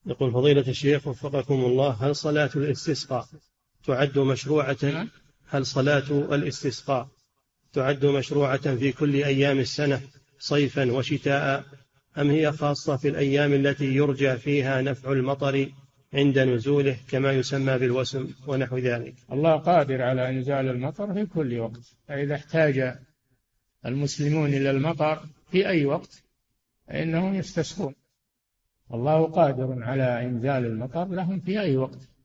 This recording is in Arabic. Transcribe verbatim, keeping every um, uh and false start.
يقول فضيلة الشيخ وفقكم الله، هل صلاة الاستسقاء تعد مشروعة هل صلاة الاستسقاء تعد مشروعة في كل أيام السنة صيفا وشتاء، أم هي خاصة في الأيام التي يرجى فيها نفع المطر عند نزوله كما يسمى بالوسم ونحو ذلك؟ الله قادر على إنزال المطر في كل وقت، فإذا احتاج المسلمون إلى المطر في أي وقت فإنهم يستسقون. الله قادر على إنزال المطر لهم في أي وقت.